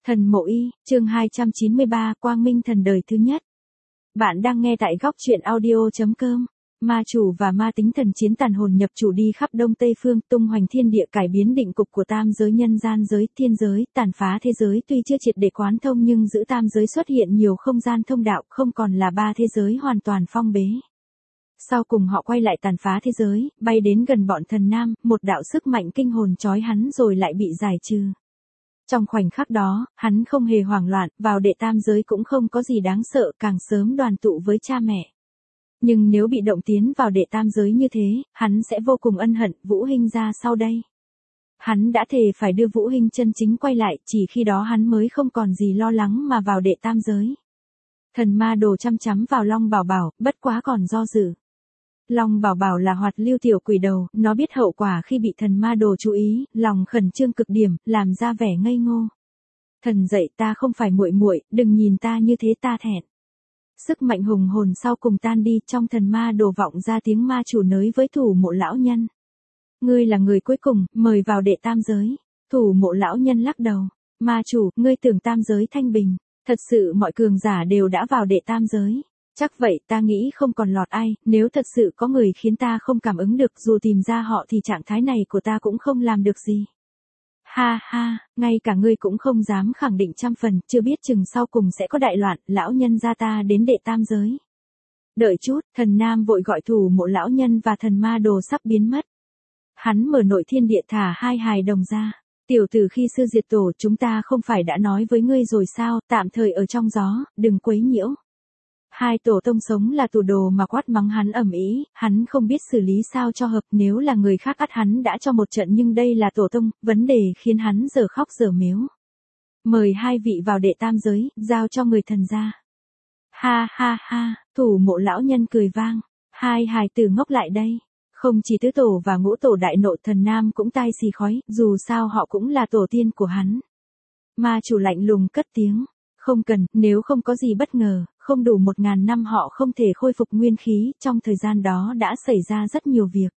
Thần Mộ Y, chương 293, Quang Minh Thần đời thứ nhất. Bạn đang nghe tại góc truyện audio.com. Ma chủ và ma tính thần chiến tàn hồn nhập chủ đi khắp Đông Tây Phương, tung hoành thiên địa, cải biến định cục của tam giới, nhân gian giới, thiên giới, tàn phá thế giới. Tuy chưa triệt để quán thông nhưng giữ tam giới xuất hiện nhiều không gian thông đạo, không còn là ba thế giới hoàn toàn phong bế. Sau cùng họ quay lại tàn phá thế giới, bay đến gần bọn thần nam, một đạo sức mạnh kinh hồn trói hắn rồi lại bị giải trừ. Trong khoảnh khắc đó, hắn không hề hoảng loạn, vào đệ tam giới cũng không có gì đáng sợ, càng sớm đoàn tụ với cha mẹ. Nhưng nếu bị động tiến vào đệ tam giới như thế, hắn sẽ vô cùng ân hận. Vũ Hinh ra sau đây. Hắn đã thề phải đưa Vũ Hinh chân chính quay lại, chỉ khi đó hắn mới không còn gì lo lắng mà vào đệ tam giới. Thần ma đồ chăm chắm vào Long Bảo Bảo, bất quá còn do dự. Long Bảo Bảo là hoạt lưu tiểu quỷ đầu, nó biết hậu quả khi bị thần ma đồ chú ý, lòng khẩn trương cực điểm, làm ra vẻ ngây ngô. Thần dậy, ta không phải muội muội, đừng nhìn ta như thế, ta thẹn. Sức mạnh hùng hồn sau cùng tan đi, trong thần ma đồ vọng ra tiếng ma chủ nới với Thủ Mộ lão nhân. Ngươi là người cuối cùng, mời vào đệ tam giới. Thủ Mộ lão nhân lắc đầu. Ma chủ, ngươi tưởng tam giới thanh bình. Thật sự mọi cường giả đều đã vào đệ tam giới. Chắc vậy, ta nghĩ không còn lọt ai, nếu thật sự có người khiến ta không cảm ứng được, dù tìm ra họ thì trạng thái này của ta cũng không làm được gì. Ha ha, ngay cả ngươi cũng không dám khẳng định 100%, chưa biết chừng sau cùng sẽ có đại loạn, lão nhân gia ta đến đệ tam giới. Đợi chút, thần nam vội gọi Thủ Mộ lão nhân và thần ma đồ sắp biến mất. Hắn mở nội thiên địa thả hai hài đồng ra. Tiểu tử, khi xưa diệt tổ chúng ta không phải đã nói với ngươi rồi sao, tạm thời ở trong gió, đừng quấy nhiễu. Hai tổ tông sống là tù đồ mà quát mắng hắn ầm ĩ, hắn không biết xử lý sao cho hợp, nếu là người khác ắt hắn đã cho một trận, nhưng đây là tổ tông, vấn đề khiến hắn giờ khóc giờ mếu. Mời hai vị vào đệ tam giới, giao cho người thần ra. Ha ha ha, Thủ Mộ lão nhân cười vang, hai hài tử ngốc lại đây. Không chỉ tứ tổ và ngũ tổ đại nộ, thần nam cũng tai xì khói, dù sao họ cũng là tổ tiên của hắn. Ma chủ lạnh lùng cất tiếng. Không cần, nếu không có gì bất ngờ, không đủ 1000 năm họ không thể khôi phục nguyên khí, trong thời gian đó đã xảy ra rất nhiều việc.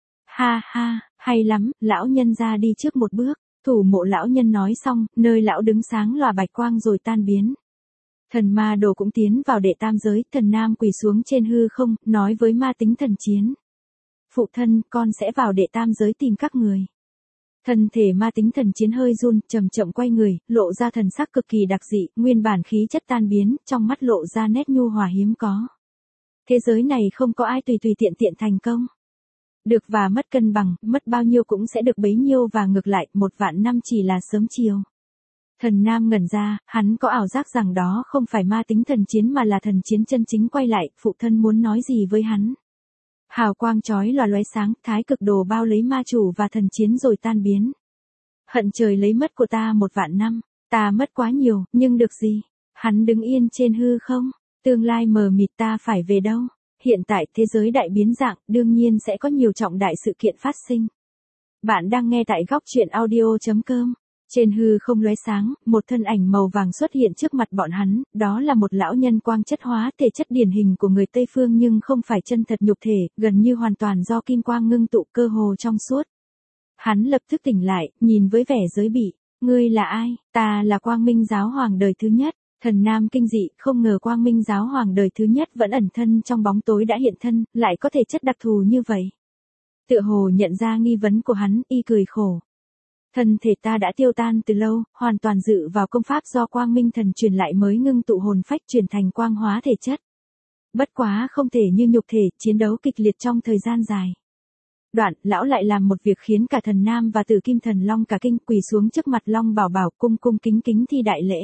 Ha ha, hay lắm, lão nhân ra đi trước một bước. Thủ Mộ lão nhân nói xong, nơi lão đứng sáng lòa bạch quang rồi tan biến. Thần ma đồ cũng tiến vào đệ tam giới, thần nam quỳ xuống trên hư không, nói với ma tính thần chiến. Phụ thân, con sẽ vào đệ tam giới tìm các người. Thân thể ma tính thần chiến hơi run, chậm chậm quay người, lộ ra thần sắc cực kỳ đặc dị, nguyên bản khí chất tan biến, trong mắt lộ ra nét nhu hòa hiếm có. Thế giới này không có ai tùy tiện thành công. Được và mất cân bằng, mất bao nhiêu cũng sẽ được bấy nhiêu và ngược lại, 1.000 năm chỉ là sớm chiều. Thần nam ngẩn ra, hắn có ảo giác rằng đó không phải ma tính thần chiến mà là thần chiến chân chính quay lại, phụ thân muốn nói gì với hắn. Hào quang chói lòa lóe sáng, thái cực đồ bao lấy ma chủ và thần chiến rồi tan biến. Hận trời lấy mất của ta 1.000 năm, ta mất quá nhiều, nhưng được gì? Hắn đứng yên trên hư không, tương lai mờ mịt, ta phải về đâu? Hiện tại thế giới đại biến dạng, đương nhiên sẽ có nhiều trọng đại sự kiện phát sinh. Bạn đang nghe tại góc truyện audio.com. Trên hư không lóe sáng, một thân ảnh màu vàng xuất hiện trước mặt bọn hắn, đó là một lão nhân quang chất hóa, thể chất điển hình của người Tây Phương nhưng không phải chân thật nhục thể, gần như hoàn toàn do kim quang ngưng tụ, cơ hồ trong suốt. Hắn lập tức tỉnh lại, nhìn với vẻ giới bị, ngươi là ai? Ta là Quang Minh giáo hoàng đời thứ nhất. Thần nam kinh dị, không ngờ Quang Minh giáo hoàng đời thứ nhất vẫn ẩn thân trong bóng tối đã hiện thân, lại có thể chất đặc thù như vậy. Tựa hồ nhận ra nghi vấn của hắn, y cười khổ. Thân thể ta đã tiêu tan từ lâu, hoàn toàn dựa vào công pháp do Quang Minh thần truyền lại mới ngưng tụ hồn phách chuyển thành quang hóa thể chất. Bất quá không thể như nhục thể, chiến đấu kịch liệt trong thời gian dài. Đoạn, lão lại làm một việc khiến cả thần nam và Tử Kim Thần Long cả kinh, quỳ xuống trước mặt Long Bảo Bảo, cung kính thi đại lễ.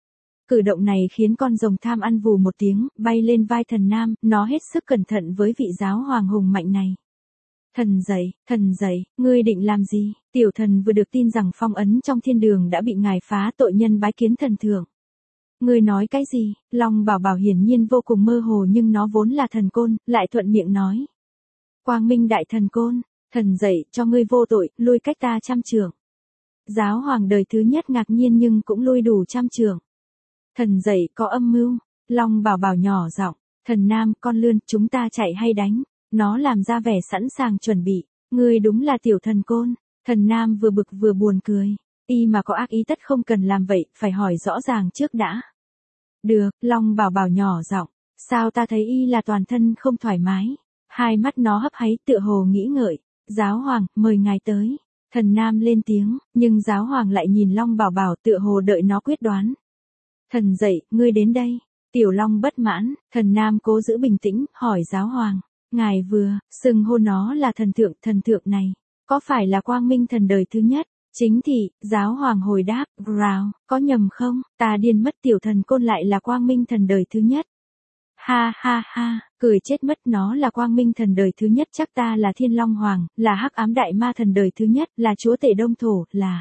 Cử động này khiến con rồng tham ăn vù một tiếng, bay lên vai thần nam, nó hết sức cẩn thận với vị giáo hoàng hùng mạnh này. Thần dậy, ngươi định làm gì? Tiểu thần vừa được tin rằng phong ấn trong thiên đường đã bị ngài phá, tội nhân bái kiến thần thượng. Ngươi nói cái gì? Long Bảo Bảo hiển nhiên vô cùng mơ hồ nhưng nó vốn là thần côn, lại thuận miệng nói. Quang Minh đại thần côn, thần dậy, cho ngươi vô tội, lui cách ta 100 trượng. Giáo hoàng đời thứ nhất ngạc nhiên nhưng cũng lui đủ 100 trượng. Thần dậy, có âm mưu. Long Bảo Bảo nhỏ giọng, thần nam, con lươn, chúng ta chạy hay đánh? Nó làm ra vẻ sẵn sàng chuẩn bị. Ngươi đúng là tiểu thần côn. Thần nam vừa bực vừa buồn cười. Y mà có ác ý tất không cần làm vậy, phải hỏi rõ ràng trước đã. Được, Long Bảo Bảo nhỏ giọng, sao ta thấy y là toàn thân không thoải mái. Hai mắt nó hấp háy tựa hồ nghĩ ngợi. Giáo hoàng, mời ngài tới. Thần Nam lên tiếng, nhưng giáo hoàng lại nhìn Long Bảo Bảo tựa hồ đợi nó quyết đoán. Thần dậy, ngươi đến đây. Tiểu Long bất mãn, thần Nam cố giữ bình tĩnh, hỏi giáo hoàng. Ngài vừa, xưng hô nó là thần thượng này. Có phải là quang minh thần đời thứ nhất? Chính thị, giáo hoàng hồi đáp, rào, có nhầm không? Ta điên mất, tiểu thần côn lại là quang minh thần đời thứ nhất. Ha ha ha, cười chết mất, nó là quang minh thần đời thứ nhất, chắc ta là thiên long hoàng, là hắc ám đại ma thần đời thứ nhất, là chúa tể đông thổ, là.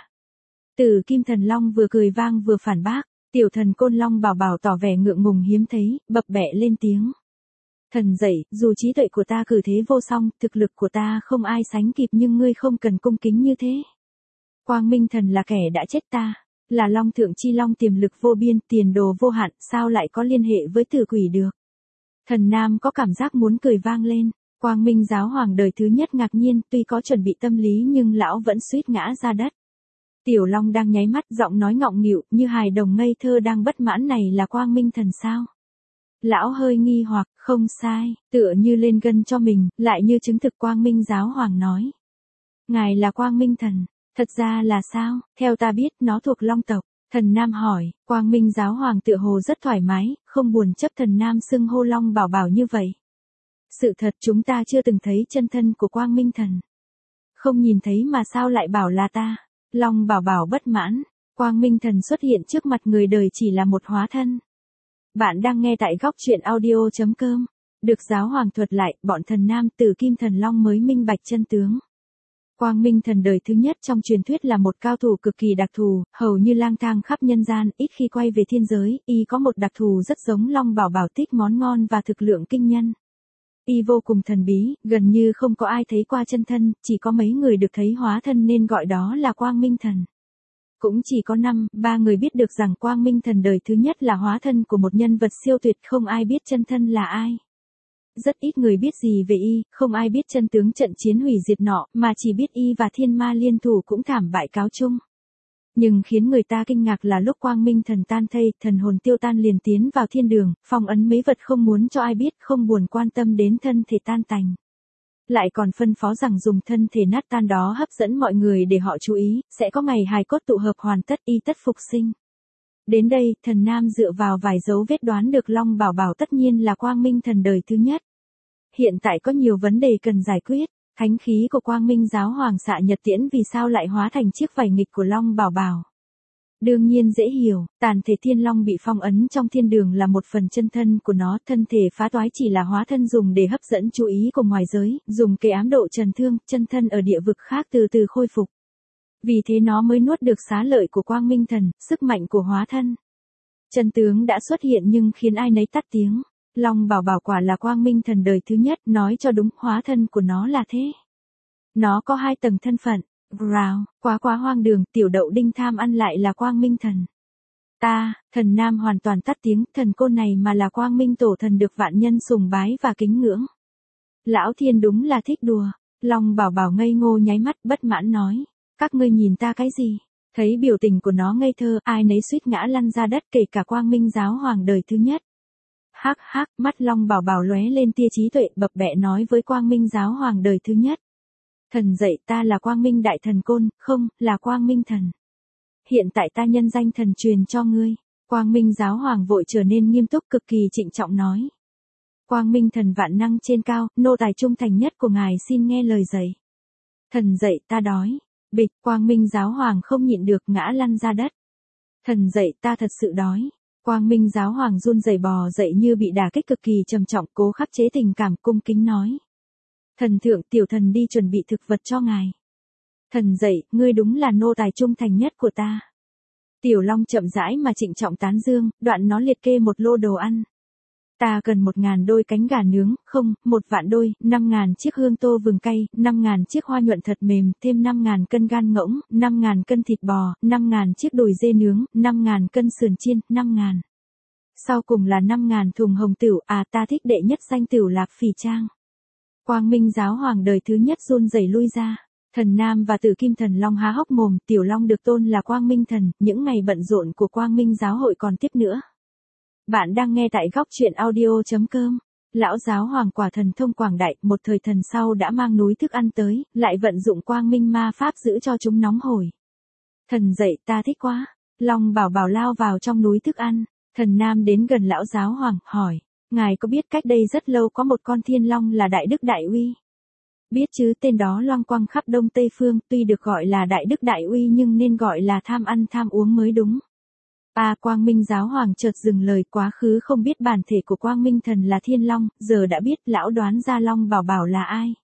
Tử kim thần long vừa cười vang vừa phản bác, tiểu thần côn Long Bảo Bảo tỏ vẻ ngượng ngùng hiếm thấy, bập bẹ lên tiếng. Thần dậy, dù trí tuệ của ta cử thế vô song, thực lực của ta không ai sánh kịp, nhưng ngươi không cần cung kính như thế. Quang minh thần là kẻ đã chết ta, là long thượng chi long tiềm lực vô biên, tiền đồ vô hạn, sao lại có liên hệ với tử quỷ được. Thần Nam có cảm giác muốn cười vang lên, quang minh giáo hoàng đời thứ nhất ngạc nhiên, tuy có chuẩn bị tâm lý nhưng lão vẫn suýt ngã ra đất. Tiểu Long đang nháy mắt, giọng nói ngọng nghịu, như hài đồng ngây thơ đang bất mãn, này là quang minh thần sao? Lão hơi nghi hoặc, không sai, tựa như lên gân cho mình, lại như chứng thực quang minh giáo hoàng nói. Ngài là quang minh thần, thật ra là sao, theo ta biết nó thuộc Long tộc. Thần Nam hỏi, quang minh giáo hoàng tựa hồ rất thoải mái, không buồn chấp thần Nam xưng hô Long Bảo Bảo như vậy. Sự thật chúng ta chưa từng thấy chân thân của quang minh thần. Không nhìn thấy mà sao lại bảo là ta. Long Bảo Bảo bất mãn, quang minh thần xuất hiện trước mặt người đời chỉ là một hóa thân. Bạn đang nghe tại góc truyện audio.com. Được giáo hoàng thuật lại, bọn thần Nam Tử Kim Thần Long mới minh bạch chân tướng. Quang minh thần đời thứ nhất trong truyền thuyết là một cao thủ cực kỳ đặc thù, hầu như lang thang khắp nhân gian, ít khi quay về thiên giới, y có một đặc thù rất giống Long Bảo Bảo, thích món ngon và thực lượng kinh nhân. Y vô cùng thần bí, gần như không có ai thấy qua chân thân, chỉ có mấy người được thấy hóa thân nên gọi đó là quang minh thần. Cũng chỉ có 3 người biết được rằng quang minh thần đời thứ nhất là hóa thân của một nhân vật siêu tuyệt, không ai biết chân thân là ai. Rất ít người biết gì về y, không ai biết chân tướng trận chiến hủy diệt nọ, mà chỉ biết y và thiên ma liên thủ cũng thảm bại cáo chung. Nhưng khiến người ta kinh ngạc là lúc quang minh thần tan thây, thần hồn tiêu tan liền tiến vào thiên đường, phong ấn mấy vật không muốn cho ai biết, không buồn quan tâm đến thân thể tan tành. Lại còn phân phó rằng dùng thân thể nát tan đó hấp dẫn mọi người để họ chú ý, sẽ có ngày hài cốt tụ hợp hoàn tất, y tất phục sinh. Đến đây, thần Nam dựa vào vài dấu vết đoán được Long Bảo Bảo tất nhiên là quang minh thần đời thứ nhất. Hiện tại có nhiều vấn đề cần giải quyết. Thánh khí của quang minh giáo hoàng xạ nhật tiễn vì sao lại hóa thành chiếc vảy nghịch của Long Bảo Bảo? Đương nhiên dễ hiểu, tàn thể thiên long bị phong ấn trong thiên đường là một phần chân thân của nó, thân thể phá toái chỉ là hóa thân dùng để hấp dẫn chú ý của ngoài giới, dùng kế ám độ trần thương, chân thân ở địa vực khác từ từ khôi phục. Vì thế nó mới nuốt được xá lợi của quang minh thần, sức mạnh của hóa thân. Chân tướng đã xuất hiện nhưng khiến ai nấy tắt tiếng. Long Bảo Bảo quả là quang minh thần đời thứ nhất, nói cho đúng hóa thân của nó là thế. Nó có 2 tầng thân phận. Rào, quá hoang đường, tiểu đậu đinh tham ăn lại là quang minh thần. Thần Nam hoàn toàn tắt tiếng, thần côn này mà là quang minh tổ thần được vạn nhân sùng bái và kính ngưỡng. Lão thiên đúng là thích đùa. Long Bảo Bảo ngây ngô nháy mắt bất mãn nói. Các ngươi nhìn ta cái gì? Thấy biểu tình của nó ngây thơ, ai nấy suýt ngã lăn ra đất, kể cả quang minh giáo hoàng đời thứ nhất. Hắc hắc, mắt Long Bảo Bảo lóe lên tia trí tuệ, bập bẹ nói với quang minh giáo hoàng đời thứ nhất. Thần dậy, ta là quang minh đại thần côn, không, là quang minh thần. Hiện tại ta nhân danh thần truyền cho ngươi. Quang minh giáo hoàng vội trở nên nghiêm túc, cực kỳ trịnh trọng nói. Quang minh thần vạn năng trên cao, nô tài trung thành nhất của ngài xin nghe lời dạy. Thần dậy, ta đói. Bịch, quang minh giáo hoàng không nhịn được ngã lăn ra đất. Thần dậy, ta thật sự đói. Quang minh giáo hoàng run rẩy bò dậy như bị đả kích cực kỳ trầm trọng, cố khắc chế tình cảm, cung kính nói. Thần thượng, tiểu thần đi chuẩn bị thực vật cho ngài. Thần dậy, ngươi đúng là nô tài trung thành nhất của ta. Tiểu Long chậm rãi mà trịnh trọng tán dương, đoạn nó liệt kê một lô đồ ăn. Ta cần 1000 đôi cánh gà nướng, không, 1.000.000 đôi, 5.000 chiếc hương tô vừng cay, 5.000 chiếc hoa nhuận thật mềm, thêm 5.000 cân gan ngỗng, 5.000 cân thịt bò, 5.000 chiếc đùi dê nướng, 5.000 cân sườn chiên, 5.000. Sau cùng là 5.000 thùng hồng tửu, ta thích đệ nhất danh tửu lạc phỉ trang. Quang minh giáo hoàng đời thứ nhất run rẩy lui ra. Thần Nam và Tử Kim Thần Long há hốc mồm, Tiểu Long được tôn là Quang Minh Thần, những ngày bận rộn của Quang Minh giáo hội còn tiếp nữa. Bạn đang nghe tại góc truyện audio.com. Lão giáo hoàng quả thần thông quảng đại, một thời thần sau đã mang núi thức ăn tới, lại vận dụng quang minh ma pháp giữ cho chúng nóng hổi. Thần dậy, ta thích quá. Long Bảo Bảo lao vào trong núi thức ăn. Thần Nam đến gần lão giáo hoàng, hỏi, ngài có biết cách đây rất lâu có một con thiên long là Đại Đức Đại Uy? Biết chứ, tên đó loang quăng khắp Đông Tây Phương, tuy được gọi là Đại Đức Đại Uy nhưng nên gọi là tham ăn tham uống mới đúng. Quang Minh giáo hoàng chợt dừng lời, quá khứ không biết bản thể của Quang Minh thần là thiên long, giờ đã biết, lão đoán ra Long Bảo Bảo là ai.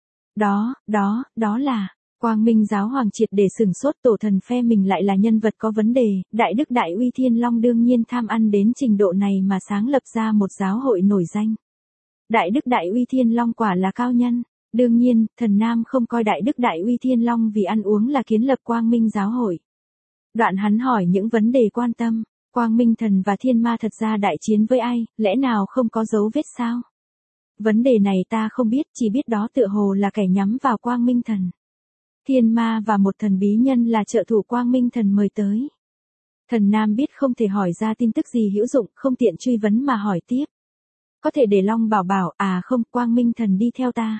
Đó là, Quang Minh giáo hoàng triệt để sửng sốt, tổ thần phe mình lại là nhân vật có vấn đề, Đại Đức Đại Uy thiên long đương nhiên tham ăn đến trình độ này mà sáng lập ra một giáo hội nổi danh. Đại Đức Đại Uy thiên long quả là cao nhân. Đương nhiên, thần Nam không coi Đại Đức Đại Uy thiên long vì ăn uống là kiến lập Quang Minh giáo hội. Đoạn hắn hỏi những vấn đề quan tâm, Quang Minh thần và thiên ma thật ra đại chiến với ai, lẽ nào không có dấu vết sao? Vấn đề này ta không biết, chỉ biết đó tựa hồ là kẻ nhắm vào Quang Minh thần. Thiên ma và một thần bí nhân là trợ thủ Quang Minh thần mời tới. Thần Nam biết không thể hỏi ra tin tức gì hữu dụng, không tiện truy vấn mà hỏi tiếp. Có thể để Long Bảo Bảo, không, Quang Minh thần đi theo ta.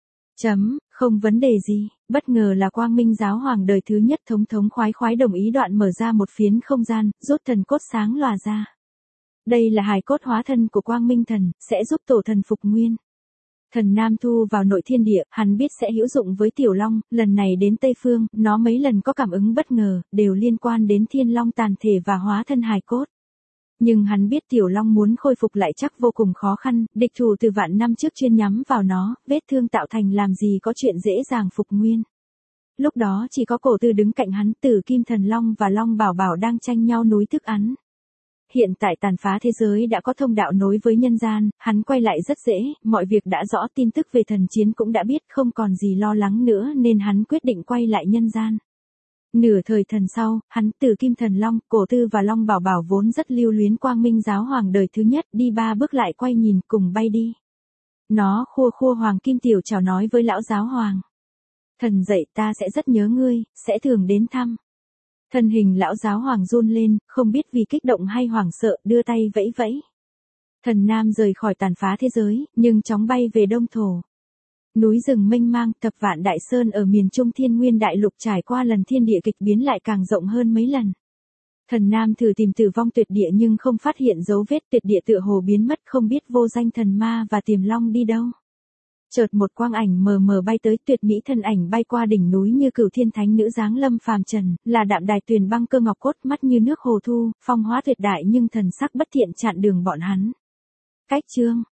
Không vấn đề gì, bất ngờ là Quang Minh giáo hoàng đời thứ nhất thống khoái đồng ý, đoạn mở ra một phiến không gian, rút thần cốt sáng lòa ra. Đây là hài cốt hóa thân của Quang Minh thần, sẽ giúp tổ thần phục nguyên. Thần Nam thu vào nội thiên địa, hắn biết sẽ hữu dụng với Tiểu Long, lần này đến Tây Phương, nó mấy lần có cảm ứng bất ngờ, đều liên quan đến thiên long tàn thể và hóa thân hài cốt. Nhưng hắn biết Tiểu Long muốn khôi phục lại chắc vô cùng khó khăn, địch thủ từ vạn năm trước chuyên nhắm vào nó, vết thương tạo thành làm gì có chuyện dễ dàng phục nguyên. Lúc đó chỉ có Cổ Tư đứng cạnh hắn, Tử Kim Thần Long và Long Bảo Bảo đang tranh nhau núi thức ăn. Hiện tại tàn phá thế giới đã có thông đạo nối với nhân gian, hắn quay lại rất dễ, mọi việc đã rõ, tin tức về thần chiến cũng đã biết, không còn gì lo lắng nữa nên hắn quyết định quay lại nhân gian. Nửa thời thần sau, hắn, Tử Kim Thần Long, Cổ Tư và Long Bảo Bảo vốn rất lưu luyến Quang Minh giáo hoàng đời thứ nhất, đi 3 bước lại quay nhìn, cùng bay đi. Nó khua hoàng kim tiểu chào nói với lão giáo hoàng. Thần dậy, ta sẽ rất nhớ ngươi, sẽ thường đến thăm. Thân hình lão giáo hoàng run lên, không biết vì kích động hay hoảng sợ, đưa tay vẫy vẫy. Thần Nam rời khỏi tàn phá thế giới, nhưng chóng bay về Đông Thổ. Núi rừng mênh mang, thập vạn đại sơn ở miền Trung Thiên Nguyên đại lục trải qua lần thiên địa kịch biến lại càng rộng hơn mấy lần. Thần Nam thử tìm Tử Vong Tuyệt Địa nhưng không phát hiện dấu vết, tuyệt địa tựa hồ biến mất, không biết vô danh thần ma và Tiềm Long đi đâu. Chợt một quang ảnh mờ mờ bay tới, tuyệt mỹ thân ảnh bay qua đỉnh núi như Cửu Thiên Thánh nữ giáng lâm phàm trần, là Đạm Đài Tuyền Băng Cơ Ngọc Cốt, mắt như nước hồ thu, phong hóa tuyệt đại nhưng thần sắc bất thiện chặn đường bọn hắn. Cách chương